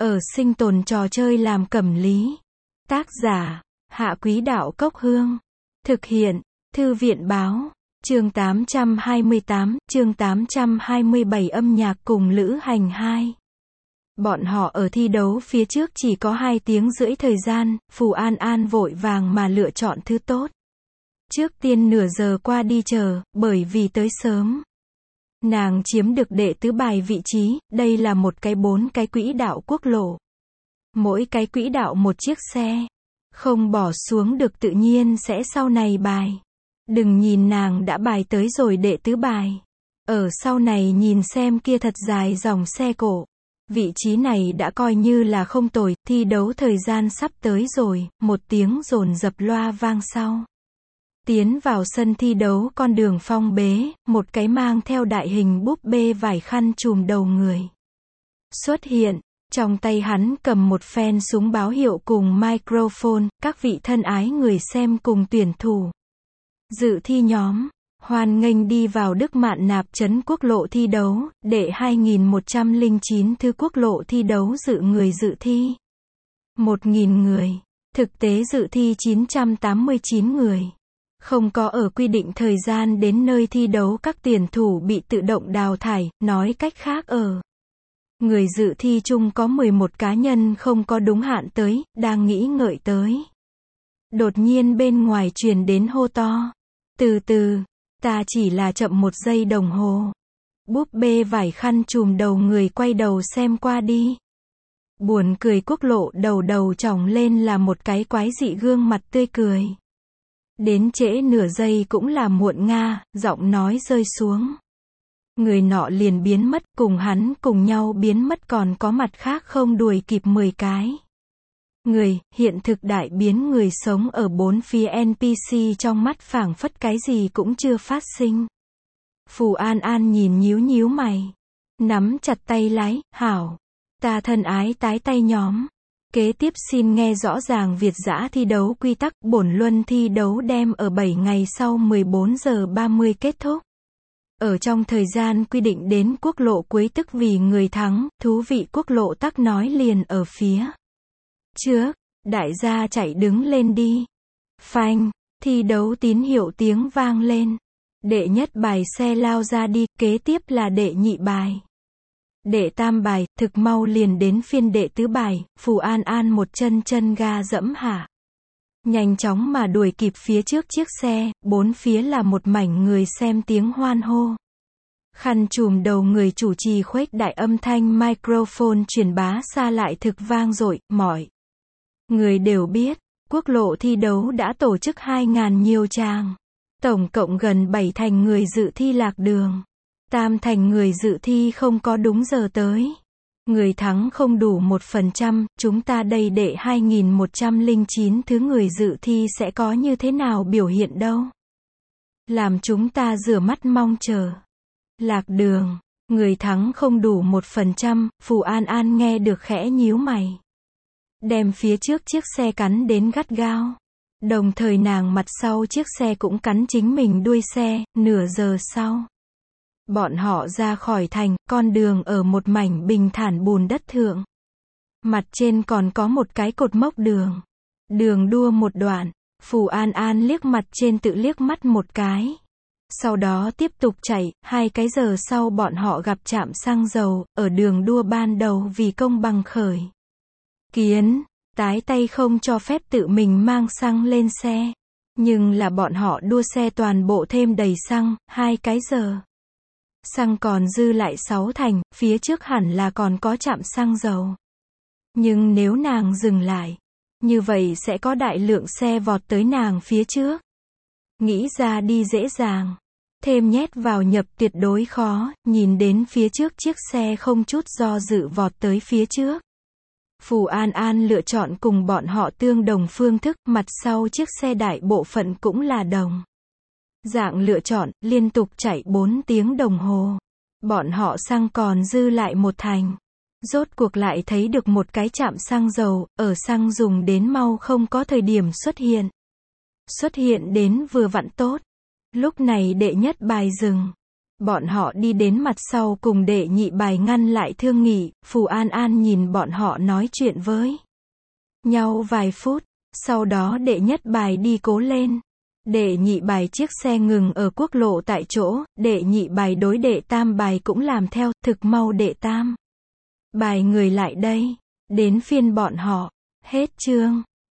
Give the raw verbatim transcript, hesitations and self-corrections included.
Ở sinh tồn trò chơi làm cẩm lý. Tác giả, Hạ Quý Đạo Cốc Hương. Thực hiện, Thư viện Báo. Chương tám trăm hai mươi tám, chương tám trăm hai mươi bảy âm nhạc cùng lữ hành hai. Bọn họ ở thi đấu phía trước chỉ có hai tiếng rưỡi thời gian, Phù An An vội vàng mà lựa chọn thứ tốt. Trước tiên nửa giờ qua đi chờ, bởi vì tới sớm. Nàng chiếm được đệ tứ bài vị trí, đây là một cái bốn cái quỹ đạo quốc lộ. Mỗi cái quỹ đạo một chiếc xe. Không bỏ xuống được tự nhiên sẽ sau này bài. Đừng nhìn nàng đã bài tới rồi đệ tứ bài. Ở sau này nhìn xem kia thật dài dòng xe cộ. Vị trí này đã coi như là không tồi, thi đấu thời gian sắp tới rồi, một tiếng dồn dập loa vang sau. Tiến vào sân thi đấu con đường phong bế, một cái mang theo đại hình búp bê vải khăn trùm đầu người. Xuất hiện, trong tay hắn cầm một phen súng báo hiệu cùng microphone, các vị thân ái người xem cùng tuyển thủ. Dự thi nhóm, hoan nghênh đi vào Đức Mạn Nạp trấn quốc lộ thi đấu, đệ hai nghìn một trăm lẻ chín thứ quốc lộ thi đấu dự người dự thi. một nghìn người, thực tế dự thi chín trăm tám mươi chín người. Không có ở quy định thời gian đến nơi thi đấu các tuyển thủ bị tự động đào thải, nói cách khác ở. Người dự thi chung có mười một cá nhân không có đúng hạn tới, đang nghĩ ngợi tới. Đột nhiên bên ngoài truyền đến hô to. Từ từ, ta chỉ là chậm một giây đồng hồ. Búp bê vải khăn trùm đầu người quay đầu xem qua đi. Buồn cười quốc lộ đầu đầu trỏng lên là một cái quái dị gương mặt tươi cười. Đến trễ nửa giây cũng là muộn nga, giọng nói rơi xuống. Người nọ liền biến mất, cùng hắn cùng nhau biến mất còn có mặt khác không đuổi kịp mười cái. Người, hiện thực đại biến người sống ở bốn phía en pê xê trong mắt phảng phất cái gì cũng chưa phát sinh. Phù An An nhìn nhíu nhíu mày. Nắm chặt tay lái, hảo. Ta thân ái tái tay nhóm. Kế tiếp xin nghe rõ ràng Việt dã thi đấu quy tắc, bổn luân thi đấu đem ở bảy ngày sau mười bốn giờ ba mươi kết thúc. Ở trong thời gian quy định đến quốc lộ cuối tức vì người thắng, thú vị quốc lộ tắc nói liền ở phía trước, đại gia chạy đứng lên đi. Phanh, thi đấu tín hiệu tiếng vang lên. Đệ nhất bài xe lao ra đi, kế tiếp là đệ nhị bài. Đệ tam bài, thực mau liền đến phiên đệ tứ bài, Phù An An một chân chân ga dẫm hạ. Nhanh chóng mà đuổi kịp phía trước chiếc xe, bốn phía là một mảnh người xem tiếng hoan hô. Khăn trùm đầu người chủ trì khuếch đại âm thanh microphone truyền bá xa lại thực vang dội, mọi người đều biết, quốc lộ thi đấu đã tổ chức hai ngàn nhiều tràng. Tổng cộng gần bảy thành người dự thi lạc đường. Tam thành người dự thi không có đúng giờ tới. Người thắng không đủ một phần trăm, chúng ta đây đệ hai nghìn một trăm lẻ chín thứ người dự thi sẽ có như thế nào biểu hiện đâu. Làm chúng ta rửa mắt mong chờ. Lạc đường, người thắng không đủ một phần trăm, Phù An An nghe được khẽ nhíu mày. Đem phía trước chiếc xe cắn đến gắt gao. Đồng thời nàng mặt sau chiếc xe cũng cắn chính mình đuôi xe, nửa giờ sau. Bọn họ ra khỏi thành, con đường ở một mảnh bình thản bùn đất thượng. Mặt trên còn có một cái cột mốc đường. Đường đua một đoạn, Phù An An liếc mặt trên tự liếc mắt một cái. Sau đó tiếp tục chạy, hai cái giờ sau bọn họ gặp trạm xăng dầu, ở đường đua ban đầu vì công bằng khởi. Kiến, tái tay không cho phép tự mình mang xăng lên xe. Nhưng là bọn họ đua xe toàn bộ thêm đầy xăng, hai cái giờ. Xăng còn dư lại sáu thành, phía trước hẳn là còn có trạm xăng dầu. Nhưng nếu nàng dừng lại, như vậy sẽ có đại lượng xe vọt tới nàng phía trước. Nghĩ ra đi dễ dàng, thêm nhét vào nhập tuyệt đối khó, nhìn đến phía trước chiếc xe không chút do dự vọt tới phía trước. Phù An An lựa chọn cùng bọn họ tương đồng phương thức, mặt sau chiếc xe đại bộ phận cũng là đồng dạng lựa chọn, liên tục chạy bốn tiếng đồng hồ. Bọn họ xăng còn dư lại một thành. Rốt cuộc lại thấy được một cái trạm xăng dầu, ở xăng dùng đến mau không có thời điểm xuất hiện. Xuất hiện đến vừa vặn tốt. Lúc này đệ nhất bài dừng. Bọn họ đi đến mặt sau cùng đệ nhị bài ngăn lại thương nghị, Phù An An nhìn bọn họ nói chuyện với nhau vài phút, sau đó đệ nhất bài đi cố lên. Đệ nhị bài chiếc xe ngừng ở quốc lộ tại chỗ, đệ nhị bài đối đệ tam bài cũng làm theo, thực mau đệ tam bài người lại đây, đến phiên bọn họ, hết chương.